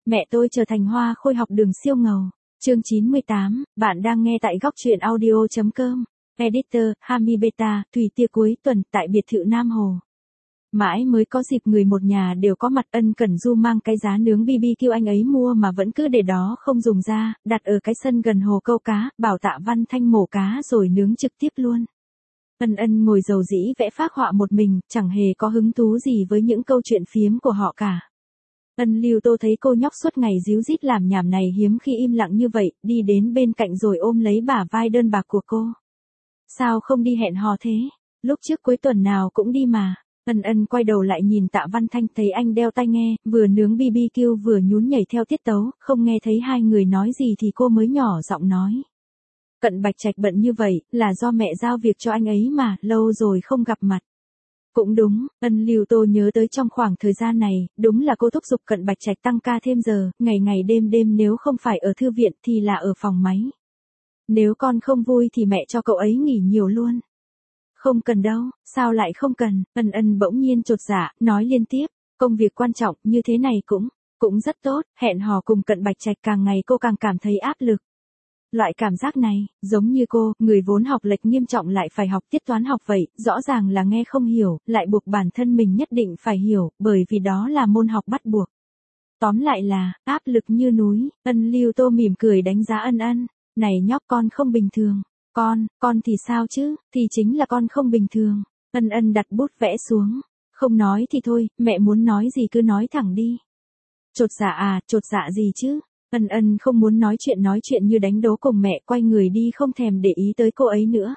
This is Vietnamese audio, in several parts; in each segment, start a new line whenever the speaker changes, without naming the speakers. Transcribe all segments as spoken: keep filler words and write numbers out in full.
Mẹ tôi trở thành hoa khôi học đường siêu ngầu. Chương chín mươi tám, bạn đang nghe tại góc truyện audio chấm com. Editor, Hami Beta, Thủy Tia cuối tuần tại biệt thự Nam Hồ. Mãi mới có dịp người một nhà đều có mặt. Ân Cẩn Du mang cái giá nướng bê bê kiu anh ấy mua mà vẫn cứ để đó không dùng ra, đặt ở cái sân gần hồ câu cá, bảo Tạ Văn Thanh mổ cá rồi nướng trực tiếp luôn. Ân Ân ngồi dầu dĩ vẽ phác họa một mình, chẳng hề có hứng thú gì với những câu chuyện phiếm của họ cả. Ân Lưu Tô thấy cô nhóc suốt ngày díu dít làm nhảm này hiếm khi im lặng như vậy, đi đến bên cạnh rồi ôm lấy bả vai đơn bạc của cô. Sao không đi hẹn hò thế? Lúc trước cuối tuần nào cũng đi mà. Ân Ân quay đầu lại nhìn Tạ Văn Thanh, thấy anh đeo tai nghe, vừa nướng bê bê kiu vừa nhún nhảy theo tiết tấu, không nghe thấy hai người nói gì thì cô mới nhỏ giọng nói. Cận Bạch Trạch bận như vậy, là do mẹ giao việc cho anh ấy mà, lâu rồi không gặp mặt. Cũng đúng, Ân Lưu Tô nhớ tới trong khoảng thời gian này, đúng là cô thúc giục Cận Bạch Trạch tăng ca thêm giờ, ngày ngày đêm đêm, nếu không phải ở thư viện thì là ở phòng máy. Nếu con không vui thì mẹ cho cậu ấy nghỉ nhiều luôn. Không cần đâu, sao lại không cần? Ân Ân bỗng nhiên chột dạ, nói liên tiếp, công việc quan trọng như thế này cũng, cũng rất tốt, hẹn hò cùng Cận Bạch Trạch càng ngày cô càng cảm thấy áp lực. Loại cảm giác này, giống như cô, người vốn học lệch nghiêm trọng lại phải học tiết toán học vậy, rõ ràng là nghe không hiểu, lại buộc bản thân mình nhất định phải hiểu, bởi vì đó là môn học bắt buộc. Tóm lại là, áp lực như núi. Ân Lưu Tô mỉm cười đánh giá Ân Ân, này nhóc con không bình thường. Con, con thì sao chứ, thì chính là con không bình thường. Ân Ân đặt bút vẽ xuống. Không nói thì thôi, mẹ muốn nói gì cứ nói thẳng đi. Chột dạ à, chột dạ gì chứ? Ân Ân không muốn nói chuyện nói chuyện như đánh đố cùng mẹ, quay người đi không thèm để ý tới cô ấy nữa.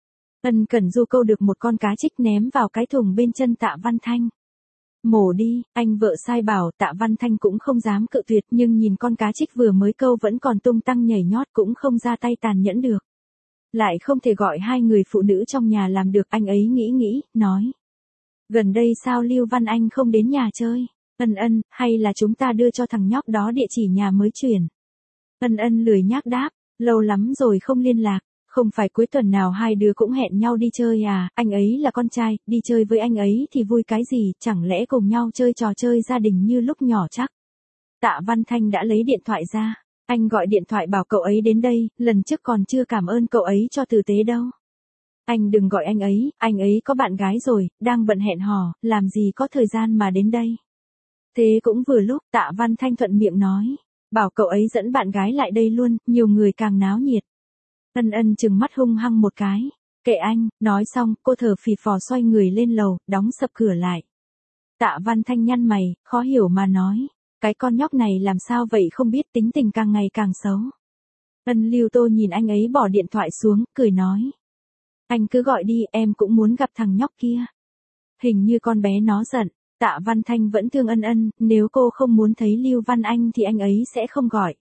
Ân Cẩn Du câu được một con cá trích ném vào cái thùng bên chân Tạ Văn Thanh. Mổ đi, anh vợ sai bảo. Tạ Văn Thanh cũng không dám cự tuyệt, nhưng nhìn con cá trích vừa mới câu vẫn còn tung tăng nhảy nhót cũng không ra tay tàn nhẫn được. Lại không thể gọi hai người phụ nữ trong nhà làm được, anh ấy nghĩ nghĩ, nói. Gần đây sao Lưu Văn Anh không đến nhà chơi? Ân Ân, hay là chúng ta đưa cho thằng nhóc đó địa chỉ nhà mới chuyển? Ân Ân lười nhác đáp, lâu lắm rồi không liên lạc, không phải cuối tuần nào hai đứa cũng hẹn nhau đi chơi à, anh ấy là con trai, đi chơi với anh ấy thì vui cái gì, chẳng lẽ cùng nhau chơi trò chơi gia đình như lúc nhỏ chắc? Tạ Văn Thanh đã lấy điện thoại ra, anh gọi điện thoại bảo cậu ấy đến đây, lần trước còn chưa cảm ơn cậu ấy cho tử tế đâu. Anh đừng gọi anh ấy, anh ấy có bạn gái rồi, đang bận hẹn hò, làm gì có thời gian mà đến đây. Thế cũng vừa lúc, Tạ Văn Thanh thuận miệng nói, bảo cậu ấy dẫn bạn gái lại đây luôn, nhiều người càng náo nhiệt. Ân Ân trừng mắt hung hăng một cái, kệ anh, nói xong, cô thở phì phò xoay người lên lầu, đóng sập cửa lại. Tạ Văn Thanh nhăn mày, khó hiểu mà nói, cái con nhóc này làm sao vậy, không biết tính tình càng ngày càng xấu. Ân Lưu Tô nhìn anh ấy bỏ điện thoại xuống, cười nói. Anh cứ gọi đi, em cũng muốn gặp thằng nhóc kia. Hình như con bé nó giận. Tạ Văn Thanh vẫn thương Ân Ân, nếu cô không muốn thấy Lưu Văn Anh thì anh ấy sẽ không gọi.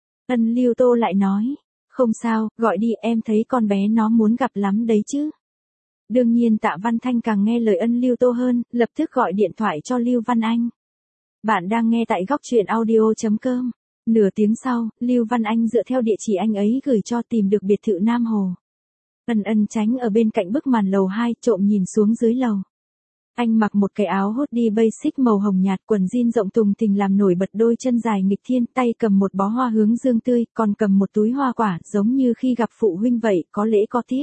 Ân Lưu Tô lại nói, không sao, gọi đi, em thấy con bé nó muốn gặp lắm đấy chứ. Đương nhiên Tạ Văn Thanh càng nghe lời Ân Lưu Tô hơn, lập tức gọi điện thoại cho Lưu Văn Anh. Bạn đang nghe tại góc truyện audio chấm com. Nửa tiếng sau, Lưu Văn Anh dựa theo địa chỉ anh ấy gửi cho tìm được biệt thự Nam Hồ. Ân Ân tránh ở bên cạnh bức màn lầu hai, trộm nhìn xuống dưới lầu. Anh mặc một cái áo hoodie basic màu hồng nhạt, quần jean rộng thùng thình làm nổi bật đôi chân dài nghịch thiên, tay cầm một bó hoa hướng dương tươi, còn cầm một túi hoa quả, giống như khi gặp phụ huynh vậy, có lễ có tiết.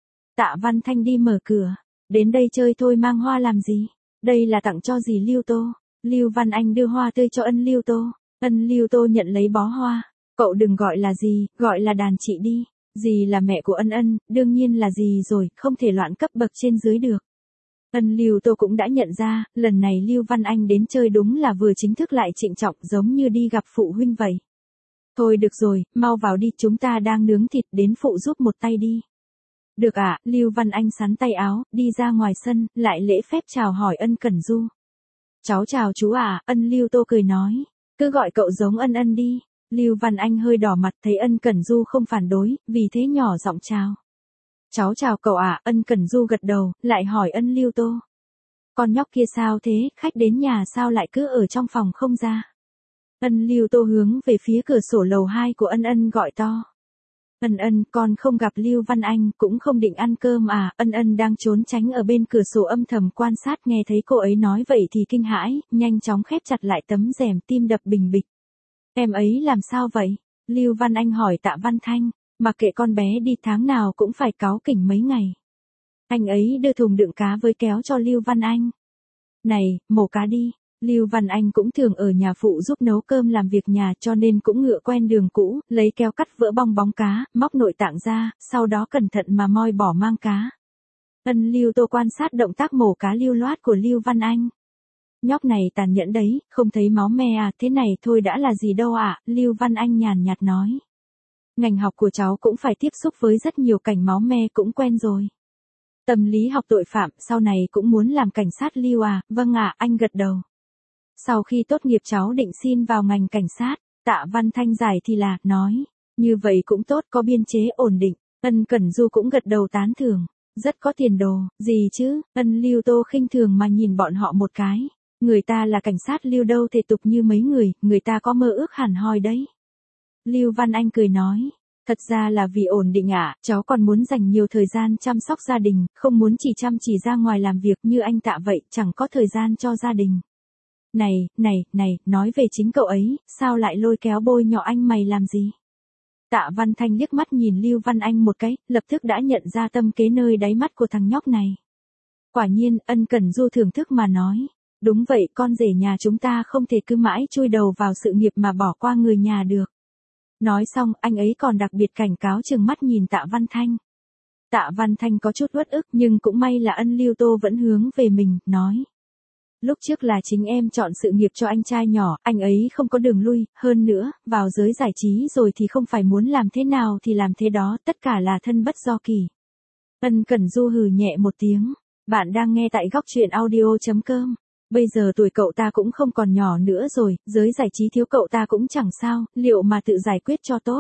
Tạ Văn Thanh đi mở cửa, đến đây chơi thôi, mang hoa làm gì? Đây là tặng cho dì Lưu Tô. Lưu Văn Anh đưa hoa tươi cho Ân Lưu Tô. Ân Lưu Tô nhận lấy bó hoa. Cậu đừng gọi là dì, gọi là đàn chị đi. Dì là mẹ của Ân Ân, đương nhiên là dì rồi, không thể loạn cấp bậc trên dưới được. Ân Lưu Tô cũng đã nhận ra, lần này Lưu Văn Anh đến chơi đúng là vừa chính thức lại trịnh trọng, giống như đi gặp phụ huynh vậy. Thôi được rồi, mau vào đi, chúng ta đang nướng thịt, đến phụ giúp một tay đi. Được ạ, à, Lưu Văn Anh xắn tay áo, đi ra ngoài sân, lại lễ phép chào hỏi Ân Cẩn Du. Cháu chào chú à, Ân Lưu Tô cười nói, cứ gọi cậu giống Ân Ân đi. Lưu Văn Anh hơi đỏ mặt, thấy Ân Cẩn Du không phản đối, vì thế nhỏ giọng chào. Cháu chào cậu ạ, à, Ân Cẩn Du gật đầu, lại hỏi Ân Lưu Tô. Con nhóc kia sao thế, khách đến nhà sao lại cứ ở trong phòng không ra? Ân Lưu Tô hướng về phía cửa sổ lầu hai của Ân Ân gọi to. Ân Ân, con không gặp Lưu Văn Anh, cũng không định ăn cơm à? Ân Ân đang trốn tránh ở bên cửa sổ âm thầm quan sát, nghe thấy cô ấy nói vậy thì kinh hãi, nhanh chóng khép chặt lại tấm rèm, tim đập bình bịch. Em ấy làm sao vậy? Lưu Văn Anh hỏi Tạ Văn Thanh, mặc kệ con bé đi tháng nào cũng phải cáu kỉnh mấy ngày. Anh ấy đưa thùng đựng cá với kéo cho Lưu Văn Anh. Này, mổ cá đi. Lưu Văn Anh cũng thường ở nhà phụ giúp nấu cơm làm việc nhà cho nên cũng ngựa quen đường cũ, lấy kéo cắt vỡ bong bóng cá, móc nội tạng ra, sau đó cẩn thận mà moi bỏ mang cá. Ân Lưu Tô quan sát động tác mổ cá lưu loát của Lưu Văn Anh. Nhóc này tàn nhẫn đấy, không thấy máu me à, thế này thôi đã là gì đâu ạ, à, Lưu Văn Anh nhàn nhạt nói. Ngành học của cháu cũng phải tiếp xúc với rất nhiều cảnh máu me cũng quen rồi. Tâm lý học tội phạm, sau này cũng muốn làm cảnh sát Lưu à, vâng ạ, anh gật đầu. Sau khi tốt nghiệp cháu định xin vào ngành cảnh sát, Tạ Văn Thanh giải thì là, nói, như vậy cũng tốt, có biên chế ổn định, Ân Cẩn Du cũng gật đầu tán thưởng, rất có tiền đồ, gì chứ, Ân Lưu Tô khinh thường mà nhìn bọn họ một cái, người ta là cảnh sát Lưu đâu thể tục như mấy người, người ta có mơ ước hẳn hoi đấy. Lưu Văn Anh cười nói, thật ra là vì ổn định ạ, à, cháu còn muốn dành nhiều thời gian chăm sóc gia đình, không muốn chỉ chăm chỉ ra ngoài làm việc như anh Tạ vậy, chẳng có thời gian cho gia đình. Này, này, này, nói về chính cậu ấy, sao lại lôi kéo bôi nhọ anh mày làm gì? Tạ Văn Thanh liếc mắt nhìn Lưu Văn Anh một cái, lập tức đã nhận ra tâm kế nơi đáy mắt của thằng nhóc này. Quả nhiên, Ân Cẩn Du thưởng thức mà nói, đúng vậy, con rể nhà chúng ta không thể cứ mãi chui đầu vào sự nghiệp mà bỏ qua người nhà được. Nói xong, anh ấy còn đặc biệt cảnh cáo trừng mắt nhìn Tạ Văn Thanh. Tạ Văn Thanh có chút uất ức nhưng cũng may là Ân Lưu Tô vẫn hướng về mình, nói. Lúc trước là chính em chọn sự nghiệp cho anh trai nhỏ, anh ấy không có đường lui, hơn nữa, vào giới giải trí rồi thì không phải muốn làm thế nào thì làm thế đó, tất cả là thân bất do kỳ. Ân Cẩn Du hừ nhẹ một tiếng, bạn đang nghe tại góc truyện audio.com. Bây giờ tuổi cậu ta cũng không còn nhỏ nữa rồi, giới giải trí thiếu cậu ta cũng chẳng sao, liệu mà tự giải quyết cho tốt.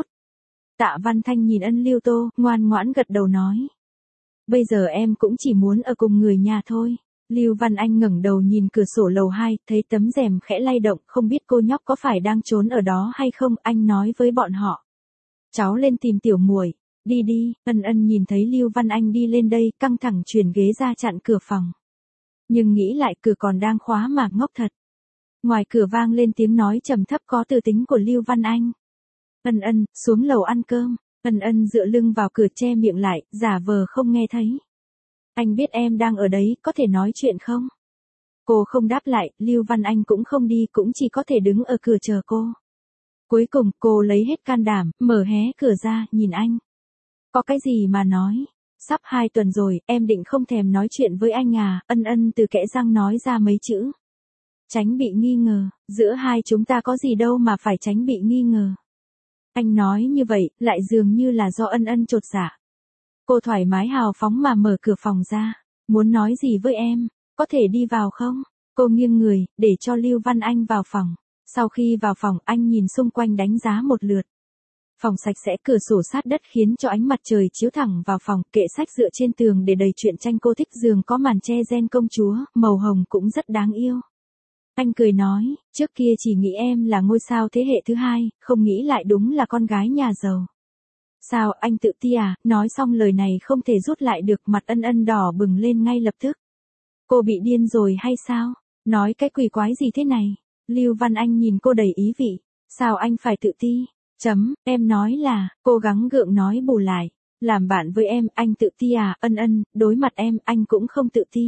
Tạ Văn Thanh nhìn Ân Lưu Tô, ngoan ngoãn gật đầu nói. Bây giờ em cũng chỉ muốn ở cùng người nhà thôi. Lưu Văn Anh ngẩng đầu nhìn cửa sổ lầu hai, thấy tấm rèm khẽ lay động, không biết cô nhóc có phải đang trốn ở đó hay không, anh nói với bọn họ. Cháu lên tìm tiểu muội, đi đi, Ân Ân nhìn thấy Lưu Văn Anh đi lên đây, căng thẳng chuyển ghế ra chặn cửa phòng. Nhưng nghĩ lại cửa còn đang khóa mà ngốc thật. Ngoài cửa vang lên tiếng nói trầm thấp có tư tính của Lưu Văn Anh. Ân Ân, xuống lầu ăn cơm, Ân Ân dựa lưng vào cửa che miệng lại, giả vờ không nghe thấy. Anh biết em đang ở đấy, có thể nói chuyện không? Cô không đáp lại, Lưu Văn Anh cũng không đi, cũng chỉ có thể đứng ở cửa chờ cô. Cuối cùng, cô lấy hết can đảm, mở hé cửa ra, nhìn anh. Có cái gì mà nói? Sắp hai tuần rồi, em định không thèm nói chuyện với anh à? Ân Ân từ kẽ răng nói ra mấy chữ. Tránh bị nghi ngờ, giữa hai chúng ta có gì đâu mà phải tránh bị nghi ngờ. Anh nói như vậy, lại dường như là do Ân Ân chột dạ. Cô thoải mái hào phóng mà mở cửa phòng ra. Muốn nói gì với em? Có thể đi vào không? Cô nghiêng người, để cho Lưu Văn Anh vào phòng. Sau khi vào phòng, anh nhìn xung quanh đánh giá một lượt. Phòng sạch sẽ, cửa sổ sát đất khiến cho ánh mặt trời chiếu thẳng vào phòng, kệ sách dựa trên tường để đầy truyện tranh cô thích, giường có màn che ren công chúa, màu hồng cũng rất đáng yêu. Anh cười nói, trước kia chỉ nghĩ em là ngôi sao thế hệ thứ hai, không nghĩ lại đúng là con gái nhà giàu. Sao, anh tự ti à? Nói xong lời này không thể rút lại được, mặt Ân Ân đỏ bừng lên ngay lập tức. Cô bị điên rồi hay sao? Nói cái quỷ quái gì thế này? Lưu Văn Anh nhìn cô đầy ý vị. Sao anh phải tự ti? Chấm, em nói là, cố gắng gượng nói bù lại. Làm bạn với em, anh tự ti à? Ân Ân, đối mặt em, anh cũng không tự ti.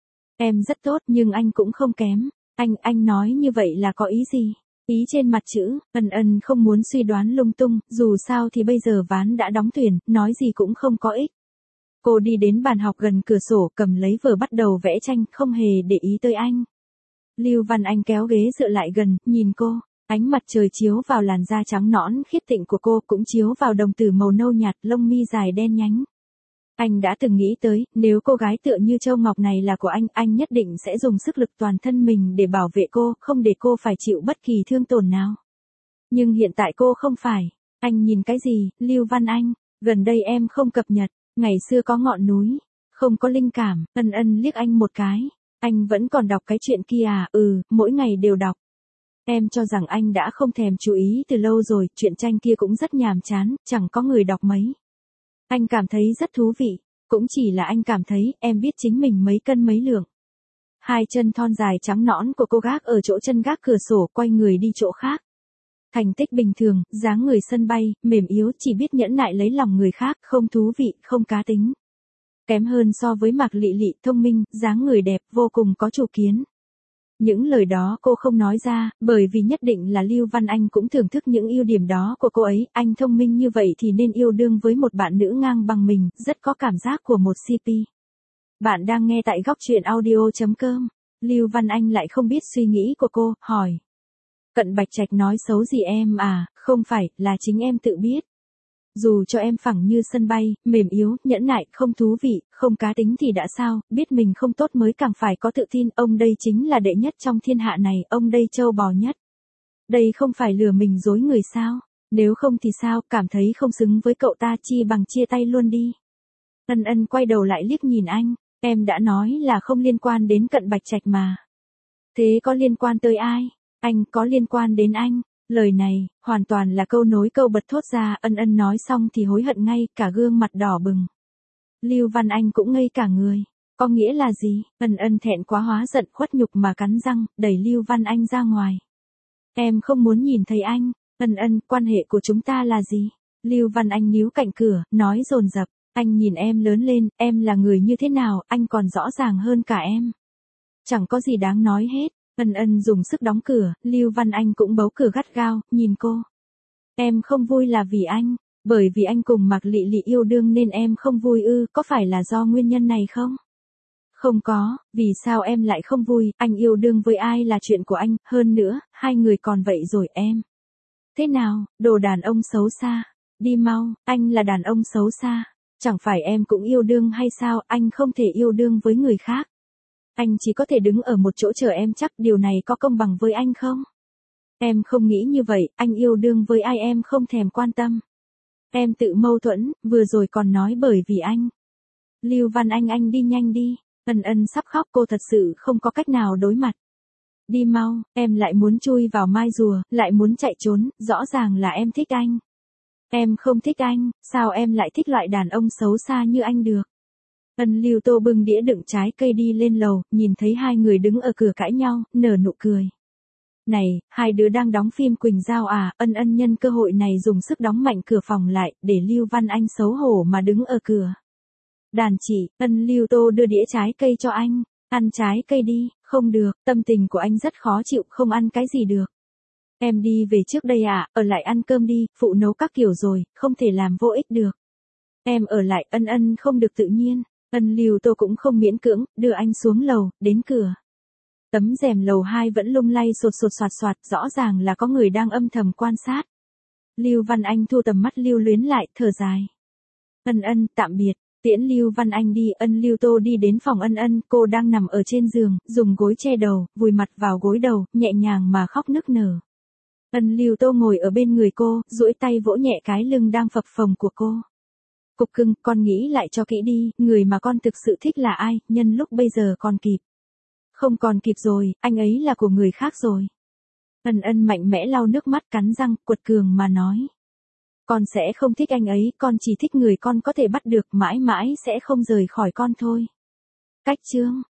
Em rất tốt nhưng anh cũng không kém. Anh, anh nói như vậy là có ý gì? Ý trên mặt chữ, Ân Ân không muốn suy đoán lung tung, dù sao thì bây giờ ván đã đóng thuyền, nói gì cũng không có ích. Cô đi đến bàn học gần cửa sổ, cầm lấy vở bắt đầu vẽ tranh, không hề để ý tới anh. Lưu Văn Anh kéo ghế dựa lại gần, nhìn cô, ánh mặt trời chiếu vào làn da trắng nõn khiết tịnh của cô, cũng chiếu vào đồng tử màu nâu nhạt, lông mi dài đen nhánh. Anh đã từng nghĩ tới, nếu cô gái tựa như Châu Ngọc này là của anh, anh nhất định sẽ dùng sức lực toàn thân mình để bảo vệ cô, không để cô phải chịu bất kỳ thương tổn nào. Nhưng hiện tại cô không phải. Anh nhìn cái gì, Lưu Văn Anh? Gần đây em không cập nhật, ngày xưa có ngọn núi, không có linh cảm. Ân Ân liếc anh một cái. Anh vẫn còn đọc cái chuyện kia à? Ừ, mỗi ngày đều đọc. Em cho rằng anh đã không thèm chú ý từ lâu rồi, chuyện tranh kia cũng rất nhàm chán, chẳng có người đọc mấy. Anh cảm thấy rất thú vị, cũng chỉ là anh cảm thấy, em biết chính mình mấy cân mấy lượng. Hai chân thon dài trắng nõn của cô gác ở chỗ chân gác cửa sổ, quay người đi chỗ khác. Thành tích bình thường, dáng người sân bay, mềm yếu, chỉ biết nhẫn nại lấy lòng người khác, không thú vị, không cá tính. Kém hơn so với Mạc Lị Lị, thông minh, dáng người đẹp, vô cùng có chủ kiến. Những lời đó cô không nói ra, bởi vì nhất định là Lưu Văn Anh cũng thưởng thức những ưu điểm đó của cô ấy, anh thông minh như vậy thì nên yêu đương với một bạn nữ ngang bằng mình, rất có cảm giác của một xê pê. Bạn đang nghe tại góc truyện audio chấm com. Lưu Văn Anh lại không biết suy nghĩ của cô, hỏi. Cận Bạch Trạch nói xấu gì em à, không phải, là chính em tự biết. Dù cho em phẳng như sân bay, mềm yếu, nhẫn nại, không thú vị, không cá tính thì đã sao, biết mình không tốt mới càng phải có tự tin, ông đây chính là đệ nhất trong thiên hạ này, ông đây trâu bò nhất. Đây không phải lừa mình dối người sao, nếu không thì sao, cảm thấy không xứng với cậu ta chi bằng chia tay luôn đi. Ân Ân quay đầu lại liếc nhìn anh, em đã nói là không liên quan đến Cận Bạch Trạch mà. Thế có liên quan tới ai? Anh có liên quan đến anh. Lời này, hoàn toàn là câu nối câu bật thốt ra, Ân Ân nói xong thì hối hận ngay, cả gương mặt đỏ bừng. Lưu Văn Anh cũng ngây cả người. Có nghĩa là gì? Ân Ân thẹn quá hóa giận khuất nhục mà cắn răng, đẩy Lưu Văn Anh ra ngoài. Em không muốn nhìn thấy anh. Ân Ân, quan hệ của chúng ta là gì? Lưu Văn Anh níu cạnh cửa, nói dồn dập. Anh nhìn em lớn lên, em là người như thế nào, anh còn rõ ràng hơn cả em. Chẳng có gì đáng nói hết. Ân Ân dùng sức đóng cửa, Lưu Văn Anh cũng bấu cửa gắt gao, nhìn cô. Em không vui là vì anh, bởi vì anh cùng Mạc Lị Lị yêu đương nên em không vui ư, có phải là do nguyên nhân này không? Không có, vì sao em lại không vui, anh yêu đương với ai là chuyện của anh, hơn nữa, hai người còn vậy rồi em. Thế nào, đồ đàn ông xấu xa, đi mau, anh là đàn ông xấu xa, chẳng phải em cũng yêu đương hay sao, anh không thể yêu đương với người khác. Anh chỉ có thể đứng ở một chỗ chờ em chắc điều này có công bằng với anh không? Em không nghĩ như vậy, anh yêu đương với ai em không thèm quan tâm. Em tự mâu thuẫn, vừa rồi còn nói bởi vì anh. Lưu Văn Anh anh đi nhanh đi, Ân Ân sắp khóc cô thật sự không có cách nào đối mặt. Đi mau, em lại muốn chui vào mai rùa, lại muốn chạy trốn, rõ ràng là em thích anh. Em không thích anh, sao em lại thích loại đàn ông xấu xa như anh được? Ân Lưu Tô bưng đĩa đựng trái cây đi lên lầu, nhìn thấy hai người đứng ở cửa cãi nhau, nở nụ cười. Này, hai đứa đang đóng phim Quỳnh Giao à, Ân Ân nhân cơ hội này dùng sức đóng mạnh cửa phòng lại, để Lưu Văn Anh xấu hổ mà đứng ở cửa. Đàn chị, Ân Lưu Tô đưa đĩa trái cây cho anh, ăn trái cây đi, không được, tâm tình của anh rất khó chịu, không ăn cái gì được. Em đi về trước đây à, ở lại ăn cơm đi, phụ nấu các kiểu rồi, không thể làm vô ích được. Em ở lại, Ân Ân không được tự nhiên. Ân Lưu Tô cũng không miễn cưỡng, đưa anh xuống lầu, đến cửa. Tấm rèm lầu hai vẫn lung lay sột sột soạt soạt, rõ ràng là có người đang âm thầm quan sát. Lưu Văn Anh thu tầm mắt lưu luyến lại, thở dài. Ân Ân, tạm biệt, tiễn Lưu Văn Anh đi, Ân Lưu Tô đi đến phòng Ân Ân, cô đang nằm ở trên giường, dùng gối che đầu, vùi mặt vào gối đầu, nhẹ nhàng mà khóc nức nở. Ân Lưu Tô ngồi ở bên người cô, duỗi tay vỗ nhẹ cái lưng đang phập phồng của cô. Cục cưng, con nghĩ lại cho kỹ đi, người mà con thực sự thích là ai, nhân lúc bây giờ còn kịp. Không còn kịp rồi, anh ấy là của người khác rồi. Ân Ân mạnh mẽ lau nước mắt cắn răng, quật cường mà nói. Con sẽ không thích anh ấy, con chỉ thích người con có thể bắt được, mãi mãi sẽ không rời khỏi con thôi. Cách chương.